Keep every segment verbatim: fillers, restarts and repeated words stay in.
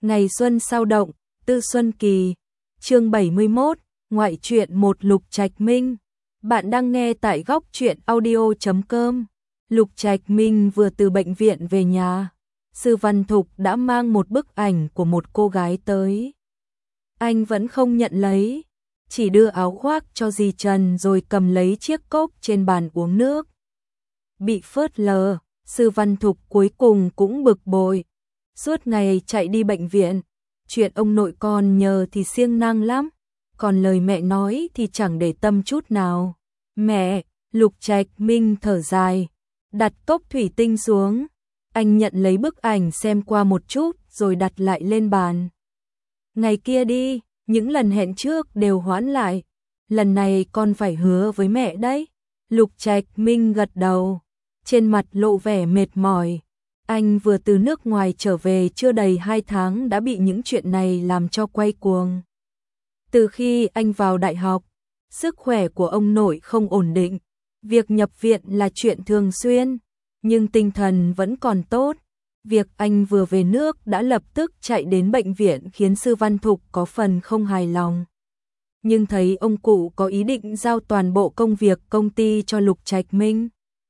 Ngày xuân sao động, Tư Xuân Kỳ, chương bảy mươi mốt, ngoại truyện một Lục Trạch Minh. Bạn đang nghe tại góc truyện audio chấm com. Lục Trạch Minh vừa từ bệnh viện về nhà, Sư Văn Thục đã mang một bức ảnh của một cô gái tới. Anh vẫn không nhận lấy, chỉ đưa áo khoác cho dì Trần rồi cầm lấy chiếc cốc trên bàn uống nước. Bị phớt lờ, Sư Văn Thục cuối cùng cũng bực bội. Suốt ngày chạy đi bệnh viện, chuyện ông nội con nhờ thì siêng năng lắm, còn lời mẹ nói thì chẳng để tâm chút nào. Mẹ, Lục Trạch Minh thở dài, đặt cốc thủy tinh xuống. Anh nhận lấy bức ảnh xem qua một chút rồi đặt lại lên bàn. Ngày kia đi, những lần hẹn trước đều hoãn lại. Lần này con phải hứa với mẹ đấy. Lục Trạch Minh gật đầu, trên mặt lộ vẻ mệt mỏi. Anh vừa từ nước ngoài trở về chưa đầy hai tháng đã bị những chuyện này làm cho quay cuồng. Từ khi anh vào đại học, sức khỏe của ông nội không ổn định. Việc nhập viện là chuyện thường xuyên, nhưng tinh thần vẫn còn tốt. Việc anh vừa về nước đã lập tức chạy đến bệnh viện khiến Sư Văn Thục có phần không hài lòng. Nhưng thấy ông cụ có ý định giao toàn bộ công việc công ty cho Lục Trạch Minh,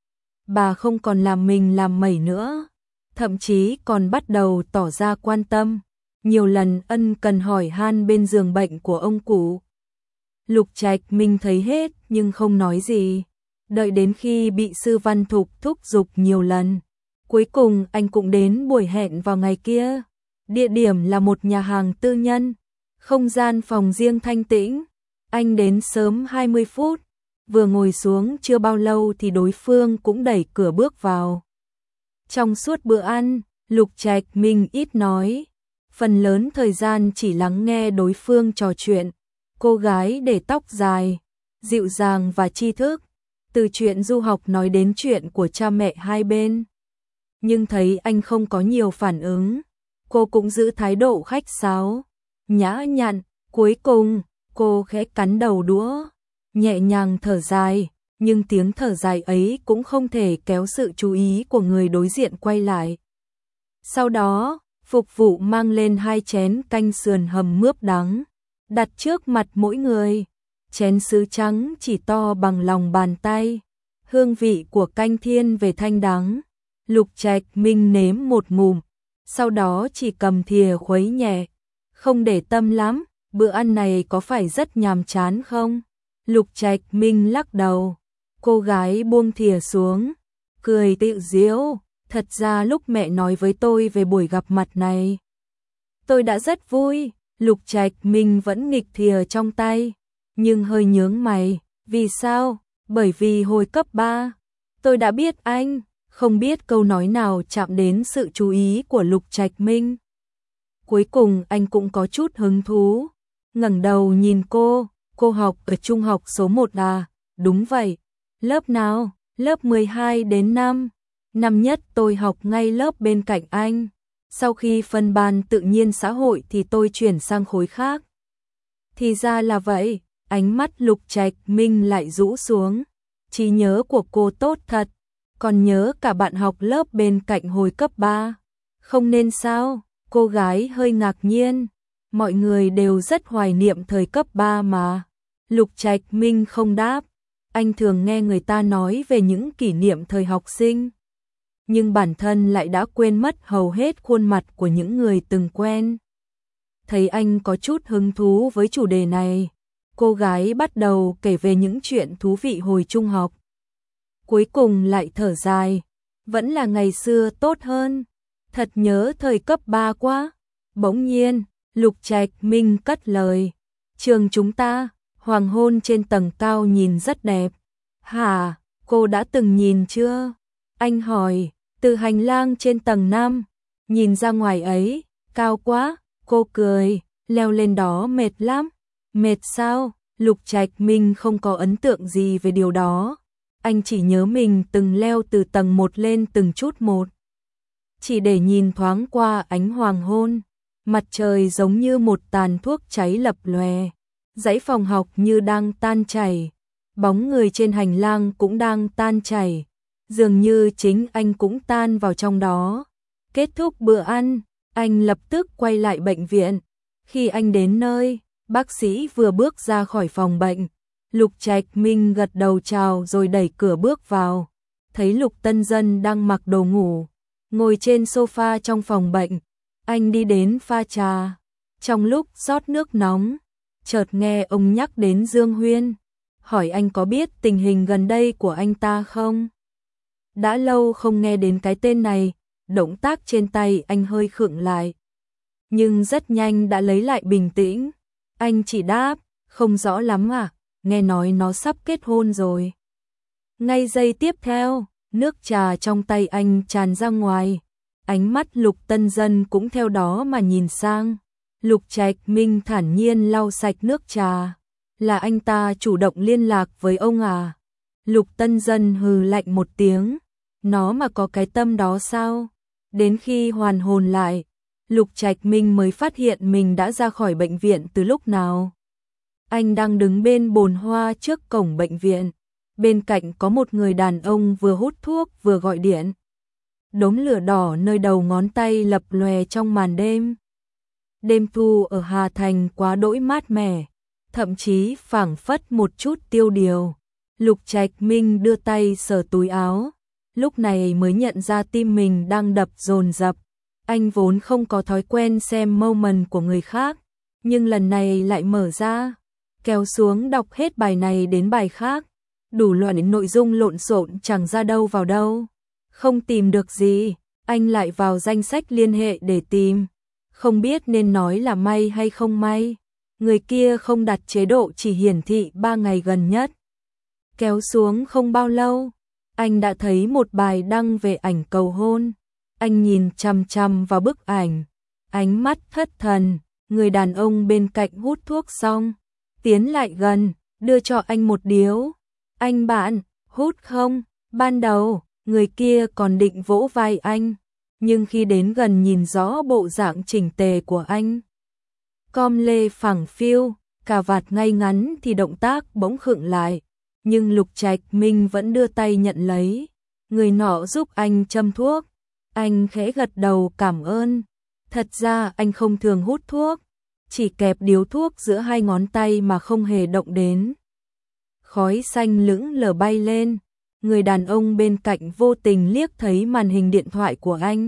bà không còn làm mình làm mẩy nữa, thậm chí còn bắt đầu tỏ ra quan tâm, nhiều lần ân cần hỏi han bên giường bệnh của ông cụ. Lục Trạch Minh thấy hết nhưng không nói gì, đợi đến khi bị Sư Văn Thục thúc giục nhiều lần. Cuối cùng anh cũng đến buổi hẹn vào ngày kia. Địa điểm là một nhà hàng tư nhân, không gian phòng riêng thanh tĩnh. Anh đến sớm hai mươi phút, vừa ngồi xuống chưa bao lâu thì đối phương cũng đẩy cửa bước vào. Trong suốt bữa ăn, Lục Trạch Minh ít nói, phần lớn thời gian chỉ lắng nghe đối phương trò chuyện. Cô gái để tóc dài, dịu dàng và tri thức, từ chuyện du học nói đến chuyện của cha mẹ hai bên. Nhưng thấy anh không có nhiều phản ứng, cô cũng giữ thái độ khách sáo, nhã nhặn. Cuối cùng, cô khẽ cắn đầu đũa, nhẹ nhàng thở dài, nhưng tiếng thở dài ấy cũng không thể kéo sự chú ý của người đối diện quay lại. Sau đó, phục vụ mang lên hai chén canh sườn hầm mướp đắng, đặt trước mặt mỗi người. Chén sứ trắng chỉ to bằng lòng bàn tay, hương vị của canh thiên về thanh đắng. Lục Trạch Minh nếm một ngụm, sau đó chỉ cầm thìa khuấy nhẹ, không để tâm lắm. Bữa ăn này có phải rất nhàm chán không? Lục Trạch Minh lắc đầu. Cô gái buông thìa xuống, cười tự giễu. Thật ra lúc mẹ nói với tôi về buổi gặp mặt này, tôi đã rất vui. Lục Trạch Minh vẫn nghịch thìa trong tay, nhưng hơi nhướng mày. Vì sao? Bởi vì hồi cấp ba, tôi đã biết anh. Không biết câu nói nào chạm đến sự chú ý của Lục Trạch Minh. Cuối cùng anh cũng có chút hứng thú, ngẩng đầu nhìn cô. Cô học ở trung học số một à? Đúng vậy. Lớp nào? Lớp mười hai đến năm. Năm nhất tôi học ngay lớp bên cạnh anh. Sau khi phân ban tự nhiên xã hội thì tôi chuyển sang khối khác. Thì ra là vậy. Ánh mắt Lục Trạch Minh lại rũ xuống. Trí nhớ của cô tốt thật, còn nhớ cả bạn học lớp bên cạnh hồi cấp ba. Không nên sao? Cô gái hơi ngạc nhiên. Mọi người đều rất hoài niệm thời cấp ba mà. Lục Trạch Minh không đáp. Anh thường nghe người ta nói về những kỷ niệm thời học sinh, nhưng bản thân lại đã quên mất hầu hết khuôn mặt của những người từng quen. Thấy anh có chút hứng thú với chủ đề này, cô gái bắt đầu kể về những chuyện thú vị hồi trung học. Cuối cùng lại thở dài, vẫn là ngày xưa tốt hơn, thật nhớ thời cấp ba quá. Bỗng nhiên, Lục Trạch Minh cất lời, trường chúng ta, hoàng hôn trên tầng cao nhìn rất đẹp. Hả, cô đã từng nhìn chưa? Anh hỏi, từ hành lang trên tầng năm, nhìn ra ngoài ấy, cao quá. Cô cười, leo lên đó mệt lắm. Mệt sao? Lục Trạch Minh không có ấn tượng gì về điều đó. Anh chỉ nhớ mình từng leo từ tầng một lên từng chút một, chỉ để nhìn thoáng qua ánh hoàng hôn. Mặt trời giống như một tàn thuốc cháy lập lòe, dãy phòng học như đang tan chảy, bóng người trên hành lang cũng đang tan chảy, dường như chính anh cũng tan vào trong đó. Kết thúc bữa ăn, Anh lập tức quay lại bệnh viện. Khi anh đến nơi, bác sĩ vừa bước ra khỏi phòng bệnh. Lục Trạch Minh gật đầu chào rồi đẩy cửa bước vào. Thấy Lục Tân Dân đang mặc đồ ngủ, ngồi trên sofa trong phòng bệnh. Anh đi đến pha trà. Trong lúc rót nước nóng, chợt nghe ông nhắc đến Dương Huyên. Hỏi anh có biết tình hình gần đây của anh ta không? Đã lâu không nghe đến cái tên này, động tác trên tay anh hơi khựng lại. Nhưng rất nhanh đã lấy lại bình tĩnh. Anh chỉ đáp, không rõ lắm à, nghe nói nó sắp kết hôn rồi. Ngay giây tiếp theo, nước trà trong tay anh tràn ra ngoài. Ánh mắt Lục Tân Dân cũng theo đó mà nhìn sang. Lục Trạch Minh thản nhiên lau sạch nước trà. Là anh ta chủ động liên lạc với ông à? Lục Tân Dân hừ lạnh một tiếng. Nó mà có cái tâm đó sao? Đến khi hoàn hồn lại, Lục Trạch Minh mới phát hiện mình đã ra khỏi bệnh viện từ lúc nào. Anh đang đứng bên bồn hoa trước cổng bệnh viện. Bên cạnh có một người đàn ông vừa hút thuốc vừa gọi điện. Đốm lửa đỏ nơi đầu ngón tay lập lòe trong màn đêm. Đêm thu ở Hà Thành quá đỗi mát mẻ, thậm chí phảng phất một chút tiêu điều. Lục Trạch Minh đưa tay sờ túi áo, lúc này mới nhận ra tim mình đang đập dồn dập. Anh vốn không có thói quen xem moment của người khác, nhưng lần này lại mở ra, kéo xuống đọc hết bài này đến bài khác, đủ loại nội dung lộn xộn chẳng ra đâu vào đâu. Không tìm được gì, anh lại vào danh sách liên hệ để tìm. Không biết nên nói là may hay không may. Người kia không đặt chế độ chỉ hiển thị ba ngày gần nhất. Kéo xuống không bao lâu, anh đã thấy một bài đăng về ảnh cầu hôn. Anh nhìn chằm chằm vào bức ảnh, ánh mắt thất thần. Người đàn ông bên cạnh hút thuốc xong, tiến lại gần, đưa cho anh một điếu. Anh bạn, hút không? Ban đầu, người kia còn định vỗ vai anh, nhưng khi đến gần nhìn rõ bộ dạng chỉnh tề của anh. Com lê phẳng phiu, cà vạt ngay ngắn thì động tác bỗng khựng lại, nhưng Lục Trạch Minh vẫn đưa tay nhận lấy. Người nọ giúp anh châm thuốc, anh khẽ gật đầu cảm ơn. Thật ra anh không thường hút thuốc, chỉ kẹp điếu thuốc giữa hai ngón tay mà không hề động đến. Khói xanh lững lờ bay lên, người đàn ông bên cạnh vô tình liếc thấy màn hình điện thoại của anh.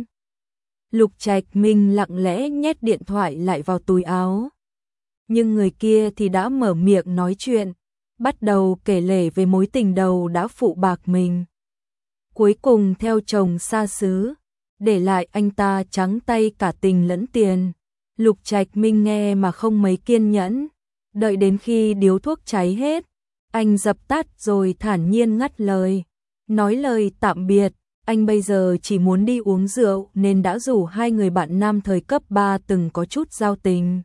Lục Trạch Minh lặng lẽ nhét điện thoại lại vào túi áo. Nhưng người kia thì đã mở miệng nói chuyện, bắt đầu kể lể về mối tình đầu đã phụ bạc mình. Cuối cùng theo chồng xa xứ, để lại anh ta trắng tay cả tình lẫn tiền. Lục Trạch Minh nghe mà không mấy kiên nhẫn, đợi đến khi điếu thuốc cháy hết, anh dập tắt rồi thản nhiên ngắt lời. Nói lời tạm biệt, anh bây giờ chỉ muốn đi uống rượu nên đã rủ hai người bạn nam thời cấp ba từng có chút giao tình.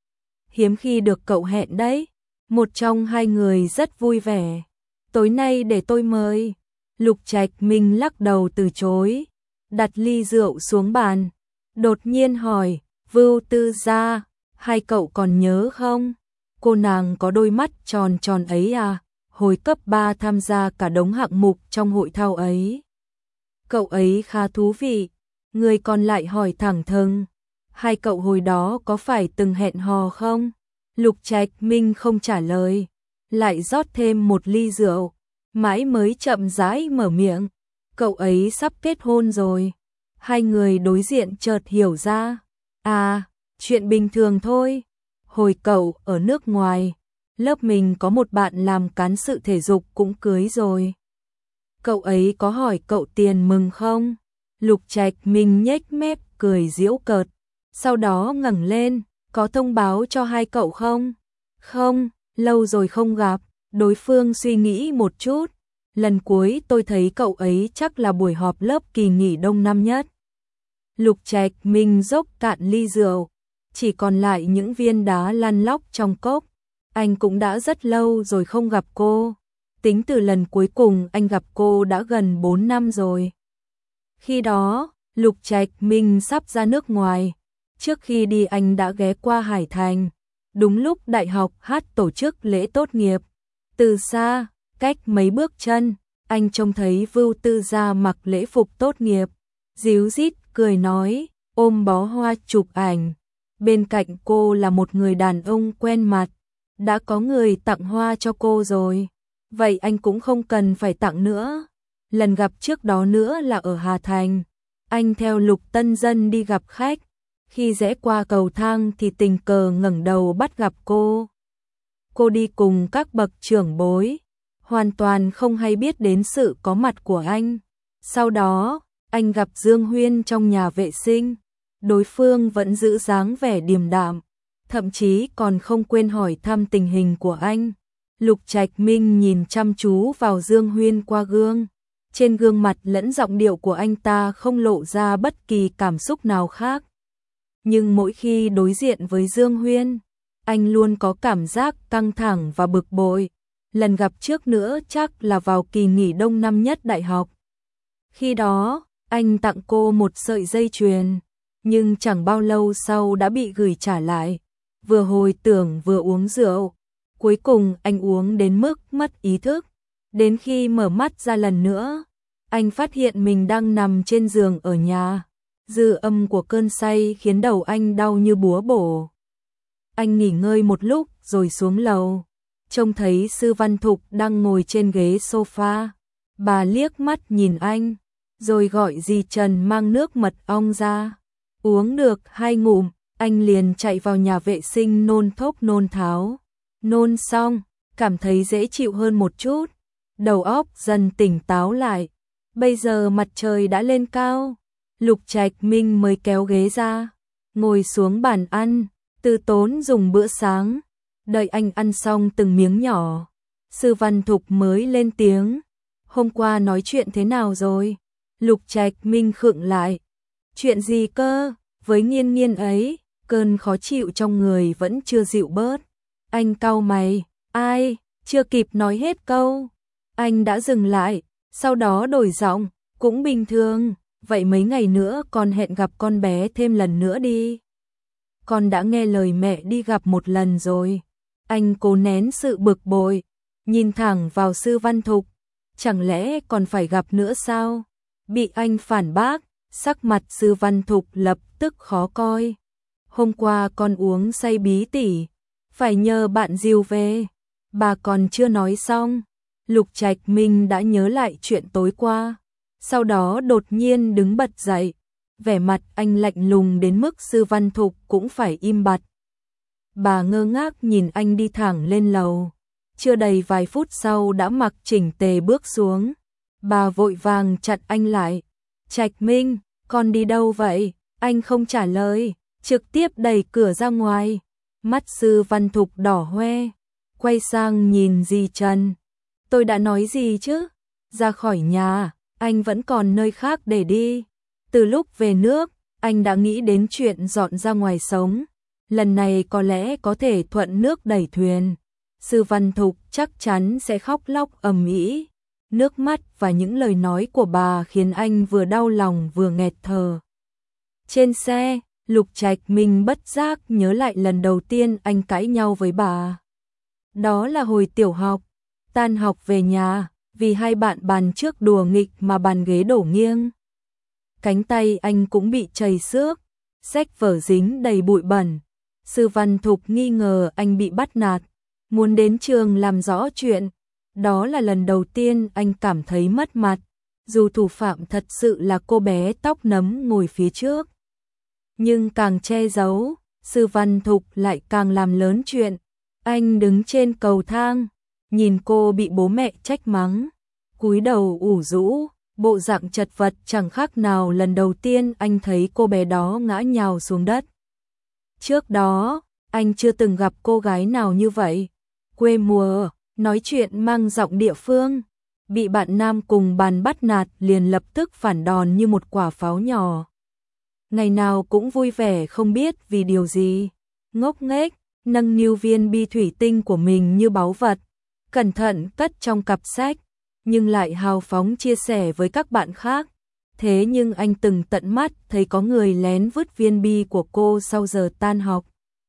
Hiếm khi được cậu hẹn đấy. Một trong hai người rất vui vẻ. Tối nay để tôi mời. Lục Trạch Minh lắc đầu từ chối, đặt ly rượu xuống bàn, đột nhiên hỏi, Vưu Tư Gia, hai cậu còn nhớ không? Cô nàng có đôi mắt tròn tròn ấy à, hồi cấp ba tham gia cả đống hạng mục trong hội thao ấy. Cậu ấy khá thú vị. Người còn lại hỏi thẳng thừng, hai cậu hồi đó có phải từng hẹn hò không? Lục Trạch Minh không trả lời, lại rót thêm một ly rượu, mãi mới chậm rãi mở miệng. Cậu ấy sắp kết hôn rồi. Hai người đối diện chợt hiểu ra. À, chuyện bình thường thôi. Hồi cậu ở nước ngoài, lớp mình có một bạn làm cán sự thể dục cũng cưới rồi. Cậu ấy có hỏi cậu tiền mừng không? Lục Trạch Minh nhếch mép cười giễu cợt, sau đó ngẩng lên, có thông báo cho hai cậu không? Không, lâu rồi không gặp. Đối phương suy nghĩ một chút, lần cuối tôi thấy cậu ấy chắc là buổi họp lớp kỳ nghỉ đông năm nhất. Lục Trạch Minh dốc cạn ly rượu, chỉ còn lại những viên đá lăn lóc trong cốc. Anh cũng đã rất lâu rồi không gặp cô. Tính từ lần cuối cùng anh gặp cô đã gần bốn năm rồi. Khi đó, Lục Trạch Minh sắp ra nước ngoài. Trước khi đi anh đã ghé qua Hải Thành. Đúng lúc đại học hát tổ chức lễ tốt nghiệp. Từ xa, cách mấy bước chân, anh trông thấy Vưu Tư Gia mặc lễ phục tốt nghiệp. Díu dít cười nói, ôm bó hoa chụp ảnh. Bên cạnh cô là một người đàn ông quen mặt, đã có người tặng hoa cho cô rồi, vậy anh cũng không cần phải tặng nữa. Lần gặp trước đó nữa là ở Hà Thành, anh theo Lục Tân Dân đi gặp khách, khi rẽ qua cầu thang thì tình cờ ngẩng đầu bắt gặp cô. Cô đi cùng các bậc trưởng bối, hoàn toàn không hay biết đến sự có mặt của anh. Sau đó, anh gặp Dương Huyên trong nhà vệ sinh, đối phương vẫn giữ dáng vẻ điềm đạm, thậm chí còn không quên hỏi thăm tình hình của anh. Lục Trạch Minh nhìn chăm chú vào Dương Huyên qua gương, trên gương mặt lẫn giọng điệu của anh ta không lộ ra bất kỳ cảm xúc nào khác. Nhưng mỗi khi đối diện với Dương Huyên, anh luôn có cảm giác căng thẳng và bực bội. Lần gặp trước nữa chắc là vào kỳ nghỉ đông năm nhất đại học. Khi đó, anh tặng cô một sợi dây chuyền, nhưng chẳng bao lâu sau đã bị gửi trả lại. Vừa hồi tưởng vừa uống rượu, cuối cùng anh uống đến mức mất ý thức. Đến khi mở mắt ra lần nữa, anh phát hiện mình đang nằm trên giường ở nhà. Dư âm của cơn say khiến đầu anh đau như búa bổ. Anh nghỉ ngơi một lúc rồi xuống lầu, trông thấy Sư Văn Thục đang ngồi trên ghế sofa. Bà liếc mắt nhìn anh, rồi gọi dì Trần mang nước mật ong ra. Uống được hai ngụm, anh liền chạy vào nhà vệ sinh nôn thốc nôn tháo. Nôn xong, cảm thấy dễ chịu hơn một chút, đầu óc dần tỉnh táo lại. Bây giờ mặt trời đã lên cao, Lục Trạch Minh mới kéo ghế ra, ngồi xuống bàn ăn, từ tốn dùng bữa sáng. Đợi anh ăn xong từng miếng nhỏ, Sư Văn Thục mới lên tiếng. Hôm qua nói chuyện thế nào rồi? Lục Trạch Minh khựng lại. Chuyện gì cơ? Với Nghiên Nghiên ấy, cơn khó chịu trong người vẫn chưa dịu bớt. Anh cau mày, ai? Chưa kịp nói hết câu, anh đã dừng lại, sau đó đổi giọng, cũng bình thường, vậy mấy ngày nữa con hẹn gặp con bé thêm lần nữa đi. Con đã nghe lời mẹ đi gặp một lần rồi. Anh cố nén sự bực bội, nhìn thẳng vào Sư Văn Thục, chẳng lẽ còn phải gặp nữa sao? Bị anh phản bác, sắc mặt Sư Văn Thục lập tức khó coi. Hôm qua con uống say bí tỉ, phải nhờ bạn dìu về. Bà còn chưa nói xong, Lục Trạch Minh đã nhớ lại chuyện tối qua, sau đó đột nhiên đứng bật dậy, vẻ mặt anh lạnh lùng đến mức Sư Văn Thục cũng phải im bặt. Bà ngơ ngác nhìn anh đi thẳng lên lầu, chưa đầy vài phút sau đã mặc chỉnh tề bước xuống. Bà vội vàng chặn anh lại. Trạch Minh, con đi đâu vậy? Anh không trả lời, trực tiếp đẩy cửa ra ngoài. Mắt Sư Văn Thục đỏ hoe, quay sang nhìn dì Trần. Tôi đã nói gì chứ? Ra khỏi nhà, anh vẫn còn nơi khác để đi. Từ lúc về nước, anh đã nghĩ đến chuyện dọn ra ngoài sống. Lần này có lẽ có thể thuận nước đẩy thuyền. Sư Văn Thục chắc chắn sẽ khóc lóc ầm ĩ. Nước mắt và những lời nói của bà khiến anh vừa đau lòng vừa nghẹt thở. Trên xe, Lục Trạch Minh bất giác nhớ lại lần đầu tiên anh cãi nhau với bà. Đó là hồi tiểu học, tan học về nhà, vì hai bạn bàn trước đùa nghịch mà bàn ghế đổ nghiêng. Cánh tay anh cũng bị trầy xước, sách vở dính đầy bụi bẩn. Sư Văn Thục nghi ngờ anh bị bắt nạt, muốn đến trường làm rõ chuyện. Đó là lần đầu tiên anh cảm thấy mất mặt, dù thủ phạm thật sự là cô bé tóc nấm ngồi phía trước. Nhưng càng che giấu, Sư Văn Thục lại càng làm lớn chuyện. Anh đứng trên cầu thang, nhìn cô bị bố mẹ trách mắng, cúi đầu ủ rũ, bộ dạng chật vật chẳng khác nào lần đầu tiên anh thấy cô bé đó ngã nhào xuống đất. Trước đó, anh chưa từng gặp cô gái nào như vậy, quê mùa, nói chuyện mang giọng địa phương, bị bạn nam cùng bàn bắt nạt liền lập tức phản đòn như một quả pháo nhỏ. Ngày nào cũng vui vẻ không biết vì điều gì, ngốc nghếch, nâng niu viên bi thủy tinh của mình như báu vật, cẩn thận cất trong cặp sách, nhưng lại hào phóng chia sẻ với các bạn khác. Thế nhưng anh từng tận mắt thấy có người lén vứt viên bi của cô sau giờ tan học.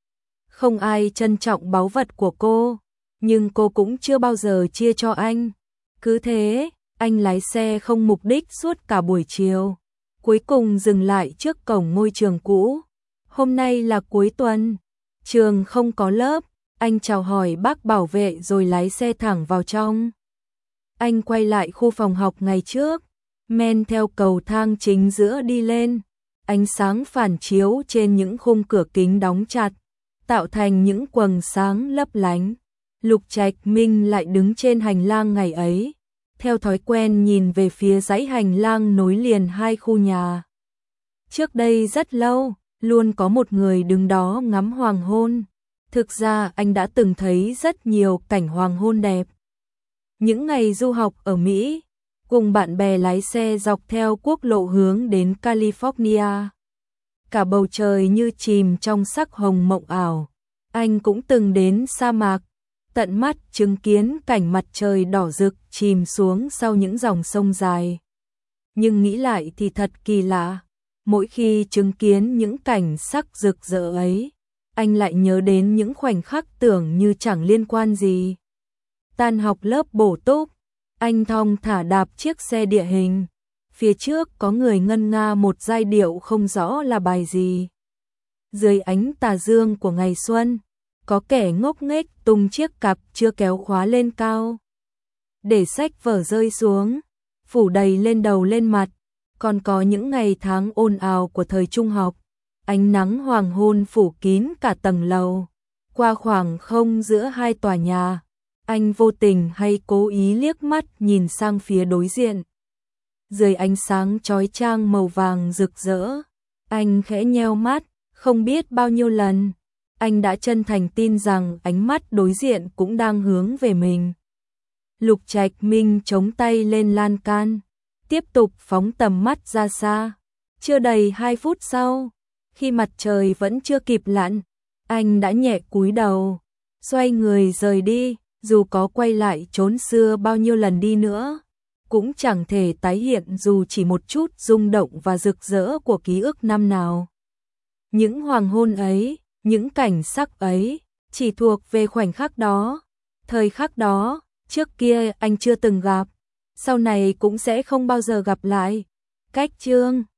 Không ai trân trọng báu vật của cô, nhưng cô cũng chưa bao giờ chia cho anh. Cứ thế, anh lái xe không mục đích suốt cả buổi chiều. cuối cùng dừng lại trước cổng ngôi trường cũ. Hôm nay là cuối tuần, trường không có lớp, anh chào hỏi bác bảo vệ rồi lái xe thẳng vào trong. Anh quay lại khu phòng học ngày trước, men theo cầu thang chính giữa đi lên. Ánh sáng phản chiếu trên những khung cửa kính đóng chặt, tạo thành những quầng sáng lấp lánh. Lục Trạch Minh lại đứng trên hành lang ngày ấy, theo thói quen nhìn về phía dãy hành lang nối liền hai khu nhà. Trước đây rất lâu, luôn có một người đứng đó ngắm hoàng hôn. Thực ra anh đã từng thấy rất nhiều cảnh hoàng hôn đẹp. Những ngày du học ở Mỹ, cùng bạn bè lái xe dọc theo quốc lộ hướng đến California. Cả bầu trời như chìm trong sắc hồng mộng ảo. Anh cũng từng đến sa mạc, tận mắt chứng kiến cảnh mặt trời đỏ rực chìm xuống sau những dòng sông dài. Nhưng nghĩ lại thì thật kỳ lạ, mỗi khi chứng kiến những cảnh sắc rực rỡ ấy, anh lại nhớ đến những khoảnh khắc tưởng như chẳng liên quan gì. Tan học lớp bổ túc, anh thong thả đạp chiếc xe địa hình. Phía trước có người ngân nga một giai điệu không rõ là bài gì. Dưới ánh tà dương của ngày xuân, có kẻ ngốc nghếch tung chiếc cặp chưa kéo khóa lên cao. Để sách vở rơi xuống, phủ đầy lên đầu lên mặt. Còn có những ngày tháng ồn ào của thời trung học, ánh nắng hoàng hôn phủ kín cả tầng lầu. Qua khoảng không giữa hai tòa nhà, anh vô tình hay cố ý liếc mắt nhìn sang phía đối diện. Dưới ánh sáng chói chang màu vàng rực rỡ, anh khẽ nheo mắt, không biết bao nhiêu lần, anh đã chân thành tin rằng ánh mắt đối diện cũng đang hướng về mình. Lục Trạch Minh chống tay lên lan can, tiếp tục phóng tầm mắt ra xa. Chưa đầy hai phút sau, khi mặt trời vẫn chưa kịp lặn, anh đã nhẹ cúi đầu, xoay người rời đi. Dù có quay lại chốn xưa bao nhiêu lần đi nữa, cũng chẳng thể tái hiện dù chỉ một chút rung động và rực rỡ của ký ức năm nào. Những hoàng hôn ấy, những cảnh sắc ấy, chỉ thuộc về khoảnh khắc đó, thời khắc đó, trước kia anh chưa từng gặp, sau này cũng sẽ không bao giờ gặp lại. Cách chương